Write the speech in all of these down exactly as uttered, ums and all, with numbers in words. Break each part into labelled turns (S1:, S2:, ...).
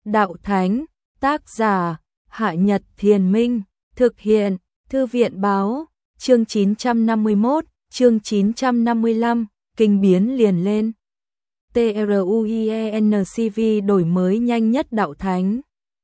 S1: Đạo Thánh, tác giả, Hạ Nhật Thiền Minh, thực hiện, Thư viện Báo, chương chín trăm năm mươi mốt, chương chín trăm năm mươi lăm, kinh biến liền lên. TRUIENCV đổi mới nhanh nhất Đạo Thánh.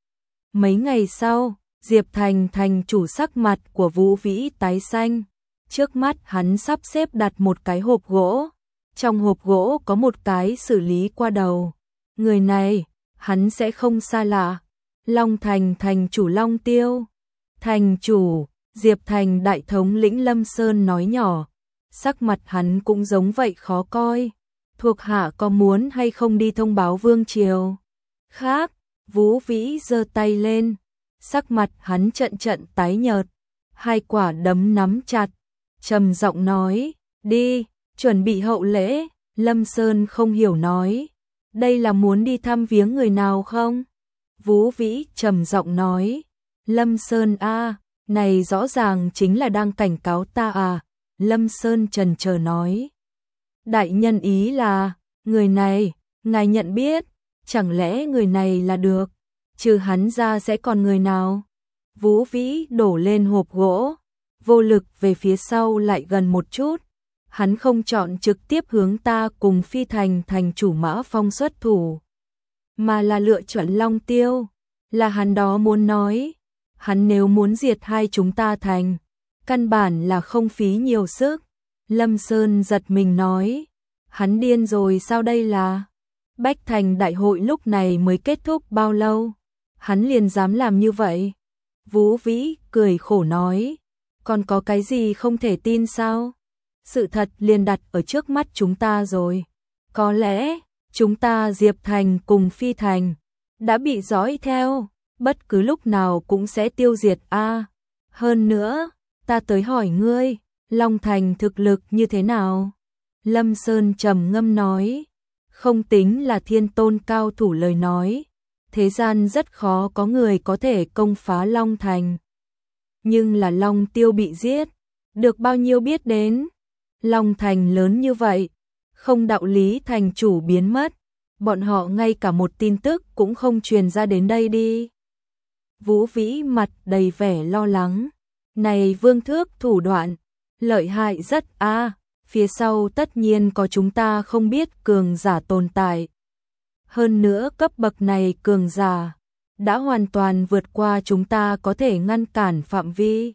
S1: Mấy ngày sau, Diệp Thành thành chủ sắc mặt của Vũ Vĩ tái xanh. Trước mắt hắn sắp xếp đặt một cái hộp gỗ. Trong hộp gỗ có một cái xử lý qua đầu. Người này, hắn sẽ không xa lạ. Long Thành thành chủ Long Tiêu. Thành chủ, Diệp Thành đại thống lĩnh Lâm Sơn nói nhỏ. Sắc mặt hắn cũng giống vậy khó coi. Thuộc hạ có muốn hay không đi thông báo vương triều? Khác, Vũ Vĩ giơ tay lên. Sắc mặt hắn trận trận tái nhợt. Hai quả đấm nắm chặt. Trầm giọng nói, đi, chuẩn bị hậu lễ. Lâm Sơn không hiểu nói, đây là muốn đi thăm viếng người nào không? Vũ Vĩ trầm giọng nói, Lâm Sơn a, này rõ ràng chính là đang cảnh cáo ta à? Lâm Sơn chần chờ nói, đại nhân ý là, người này, ngài nhận biết, chẳng lẽ người này là được, trừ hắn ra sẽ còn người nào? Vũ Vĩ đổ lên hộp gỗ, vô lực về phía sau lại gần một chút. Hắn không chọn trực tiếp hướng ta cùng Phi Thành thành chủ Mã Phong xuất thủ, mà là lựa chọn Long Tiêu, là hắn đó muốn nói. Hắn nếu muốn diệt hai chúng ta thành, căn bản là không phí nhiều sức. Lâm Sơn giật mình nói, hắn điên rồi sao đây là? Bách Thành đại hội lúc này mới kết thúc bao lâu? Hắn liền dám làm như vậy? Vũ Vĩ cười khổ nói, còn có cái gì không thể tin sao? Sự thật liền đặt ở trước mắt chúng ta rồi. Có lẽ, chúng ta Diệp Thành cùng Phi Thành đã bị dõi theo, bất cứ lúc nào cũng sẽ tiêu diệt a. Hơn nữa, ta tới hỏi ngươi, Long Thành thực lực như thế nào? Lâm Sơn trầm ngâm nói, không tính là thiên tôn cao thủ lời nói, thế gian rất khó có người có thể công phá Long Thành. Nhưng là Long Tiêu bị giết, được bao nhiêu biết đến? Long Thành lớn như vậy, không đạo lý thành chủ biến mất, bọn họ ngay cả một tin tức cũng không truyền ra đến đây đi. Vũ Vĩ mặt đầy vẻ lo lắng, này Vương Thước thủ đoạn, lợi hại rất a, à, phía sau tất nhiên có chúng ta không biết cường giả tồn tại. Hơn nữa cấp bậc này cường giả, đã hoàn toàn vượt qua chúng ta có thể ngăn cản phạm vi.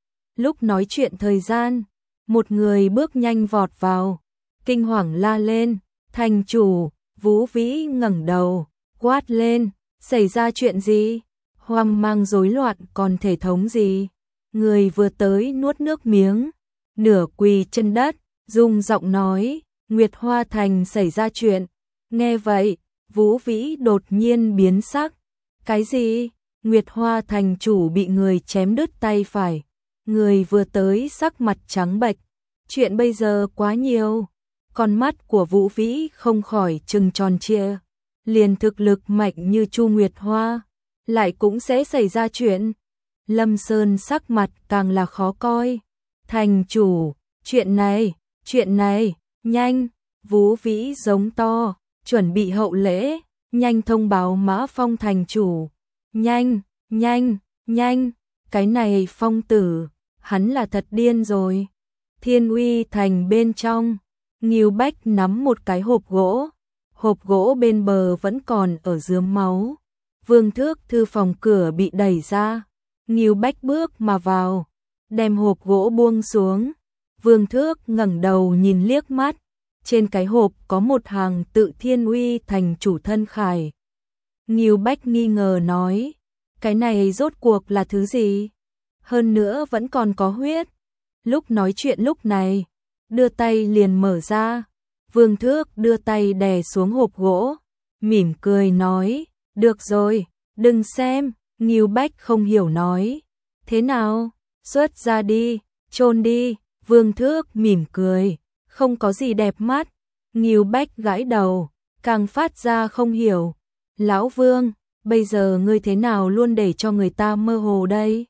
S1: Lúc nói chuyện thời gian, một người bước nhanh vọt vào, kinh hoàng la lên, thành chủ. Vũ Vĩ ngẩng đầu, quát lên, xảy ra chuyện gì? Hoang mang rối loạn còn thể thống gì? Người vừa tới nuốt nước miếng, nửa quỳ chân đất, rung giọng nói, Nguyệt Hoa Thành xảy ra chuyện. Nghe vậy, Vũ Vĩ đột nhiên biến sắc. Cái gì? Nguyệt Hoa Thành chủ bị người chém đứt tay phải. Người vừa tới sắc mặt trắng bệch. Chuyện bây giờ quá nhiều. Con mắt của Vũ Vĩ không khỏi trừng tròn trịa. Liền thực lực mạnh như Chu Nguyệt Hoa, lại cũng sẽ xảy ra chuyện. Lâm Sơn sắc mặt càng là khó coi. Thành chủ, chuyện này, chuyện này, nhanh. Vũ Vĩ giống to, chuẩn bị hậu lễ, nhanh thông báo Mã Phong thành chủ. Nhanh, nhanh, nhanh, cái này Phong tử, hắn là thật điên rồi. Thiên Uy Thành bên trong, Ngưu Bách nắm một cái hộp gỗ, hộp gỗ bên bờ vẫn còn ở rướm máu. Vương Thước thư phòng cửa bị đẩy ra, Ngưu Bách bước mà vào, đem hộp gỗ buông xuống. Vương Thước ngẩng đầu nhìn liếc mắt, trên cái hộp có một hàng tự Thiên Uy Thành chủ thân khải. Ngưu Bách nghi ngờ nói, cái này rốt cuộc là thứ gì? Hơn nữa vẫn còn có huyết. Lúc nói chuyện lúc này, đưa tay liền mở ra. Vương Thước đưa tay đè xuống hộp gỗ, mỉm cười nói, được rồi, đừng xem. Ngưu Bách không hiểu nói, thế nào, xuất ra đi, chôn đi. Vương Thước mỉm cười, không có gì đẹp mắt. Ngưu Bách gãi đầu, càng phát ra không hiểu. Lão Vương, bây giờ ngươi thế nào luôn để cho người ta mơ hồ đây?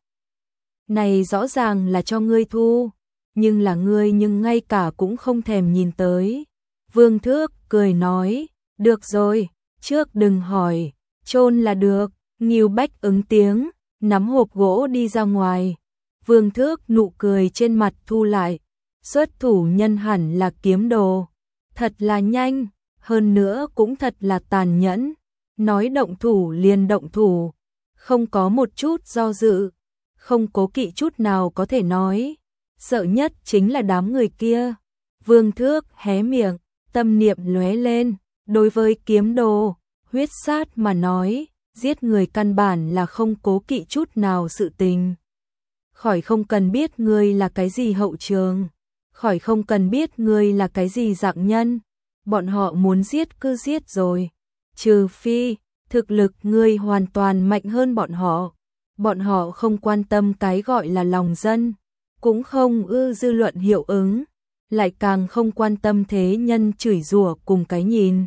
S1: Này rõ ràng là cho ngươi thu, nhưng là ngươi nhưng ngay cả cũng không thèm nhìn tới. Vương Thước cười nói, được rồi, trước đừng hỏi, chôn là được. Ngưu Bách ứng tiếng, nắm hộp gỗ đi ra ngoài. Vương Thước nụ cười trên mặt thu lại, xuất thủ nhân hẳn là Kiếm Đồ, thật là nhanh, hơn nữa cũng thật là tàn nhẫn, nói động thủ liền động thủ, không có một chút do dự, không cố kỵ chút nào có thể nói, sợ nhất chính là đám người kia. Vương Thước hé miệng, tâm niệm lóe lên, đối với Kiếm Đồ, huyết sát mà nói, giết người căn bản là không cố kỵ chút nào sự tình. Khỏi không cần biết ngươi là cái gì hậu trường, khỏi không cần biết ngươi là cái gì dạng nhân, bọn họ muốn giết cứ giết rồi, trừ phi thực lực ngươi hoàn toàn mạnh hơn bọn họ, bọn họ không quan tâm cái gọi là lòng dân, cũng không ưa dư luận hiệu ứng, lại càng không quan tâm thế nhân chửi rủa cùng cái nhìn.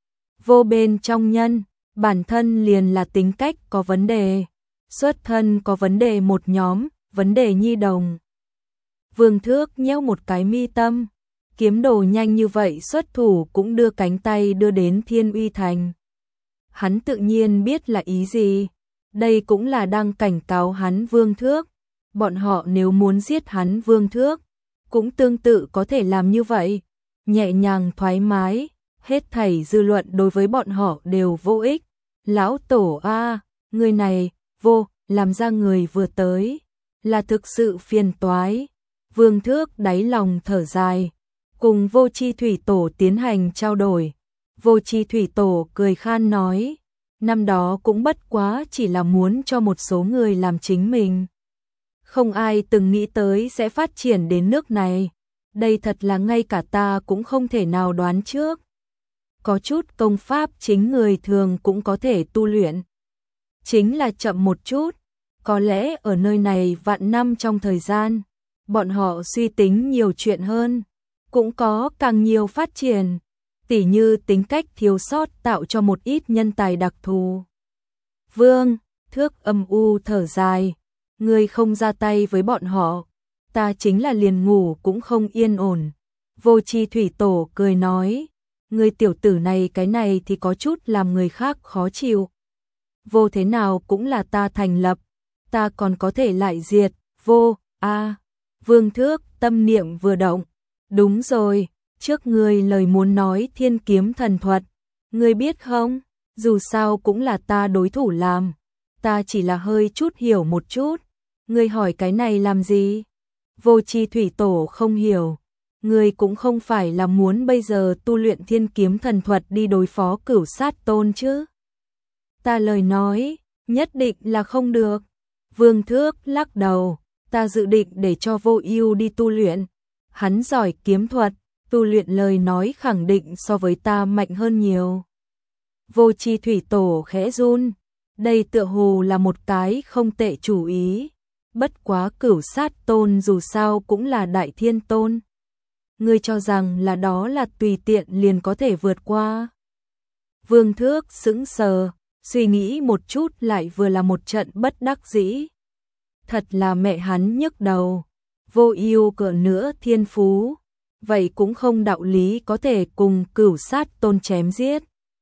S1: Vô bên trong nhân, bản thân liền là tính cách có vấn đề, xuất thân có vấn đề một nhóm, vấn đề nhi đồng. Vương Thước nhéo một cái mi tâm, Kiếm Đồ nhanh như vậy xuất thủ cũng đưa cánh tay đưa đến Thiên Uy Thành. Hắn tự nhiên biết là ý gì, đây cũng là đang cảnh cáo hắn Vương Thước, bọn họ nếu muốn giết hắn Vương Thước, cũng tương tự có thể làm như vậy, nhẹ nhàng thoải mái, hết thảy dư luận đối với bọn họ đều vô ích. Lão Tổ a, người này, vô, làm ra người vừa tới, là thực sự phiền toái. Vương Thước đáy lòng thở dài, cùng Vô Chi Thủy Tổ tiến hành trao đổi. Vô Chi Thủy Tổ cười khan nói, năm đó cũng bất quá chỉ là muốn cho một số người làm chính mình. Không ai từng nghĩ tới sẽ phát triển đến nước này, đây thật là ngay cả ta cũng không thể nào đoán trước. Có chút công pháp chính người thường cũng có thể tu luyện, chính là chậm một chút, có lẽ ở nơi này vạn năm trong thời gian, bọn họ suy tính nhiều chuyện hơn, cũng có càng nhiều phát triển, tỉ như tính cách thiếu sót tạo cho một ít nhân tài đặc thù. Vương Thước âm u thở dài, ngươi không ra tay với bọn họ, ta chính là liền ngủ cũng không yên ổn. Vô Chi Thủy Tổ cười nói, ngươi tiểu tử này cái này thì có chút làm người khác khó chịu. Vô thế nào cũng là ta thành lập, ta còn có thể lại diệt, vô, a à. Vương Thước tâm niệm vừa động, đúng rồi, trước ngươi lời muốn nói thiên kiếm thần thuật, ngươi biết không, dù sao cũng là ta đối thủ làm, ta chỉ là hơi chút hiểu một chút, ngươi hỏi cái này làm gì? Vô Chi Thủy Tổ không hiểu, ngươi cũng không phải là muốn bây giờ tu luyện thiên kiếm thần thuật đi đối phó Cửu Sát Tôn chứ? Ta lời nói, nhất định là không được. Vương Thước lắc đầu, ta dự định để cho Vô Ưu đi tu luyện, hắn giỏi kiếm thuật, tu luyện lời nói khẳng định so với ta mạnh hơn nhiều. Vô Chi Thủy Tổ khẽ run, đây tựa hồ là một cái không tệ chủ ý, bất quá Cửu Sát Tôn dù sao cũng là Đại Thiên Tôn. Ngươi cho rằng là đó là tùy tiện liền có thể vượt qua? Vương Thước sững sờ, suy nghĩ một chút lại vừa là một trận bất đắc dĩ. Thật là mẹ hắn nhức đầu, Vô Ưu cỡ nữa thiên phú, vậy cũng không đạo lý có thể cùng Cửu Sát Tôn chém giết.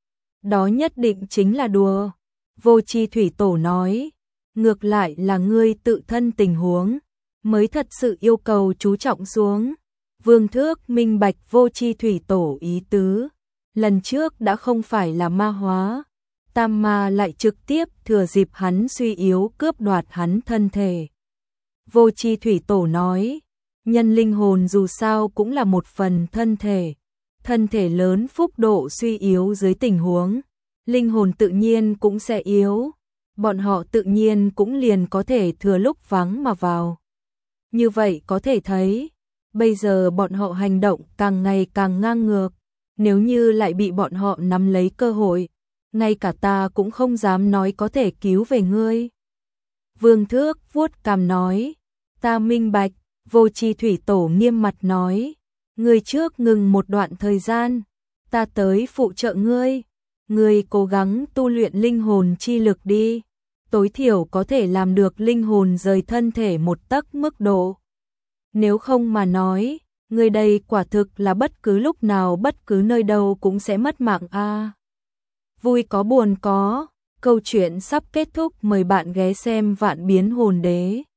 S1: Đó nhất định chính là đùa. Vô Chi Thủy Tổ nói, ngược lại là ngươi tự thân tình huống, mới thật sự yêu cầu chú trọng xuống. Vương Thước minh bạch Vô Chi Thủy Tổ ý tứ, lần trước đã không phải là ma hóa, tam ma lại trực tiếp thừa dịp hắn suy yếu cướp đoạt hắn thân thể. Vô Chi Thủy Tổ nói, nhân linh hồn dù sao cũng là một phần thân thể, thân thể lớn phúc độ suy yếu dưới tình huống, linh hồn tự nhiên cũng sẽ yếu, bọn họ tự nhiên cũng liền có thể thừa lúc vắng mà vào. Như vậy có thể thấy, bây giờ bọn họ hành động càng ngày càng ngang ngược, nếu như lại bị bọn họ nắm lấy cơ hội, ngay cả ta cũng không dám nói có thể cứu về ngươi. Vương Thước vuốt cằm nói, ta minh bạch. Vô Chi Thủy Tổ nghiêm mặt nói, ngươi trước ngừng một đoạn thời gian, ta tới phụ trợ ngươi, ngươi cố gắng tu luyện linh hồn chi lực đi, tối thiểu có thể làm được linh hồn rời thân thể một tấc mức độ. Nếu không mà nói, ngươi đây quả thực là bất cứ lúc nào bất cứ nơi đâu cũng sẽ mất mạng a. À, vui có buồn có, Câu chuyện sắp kết thúc, mời bạn ghé xem Vạn Biến Hồn Đế.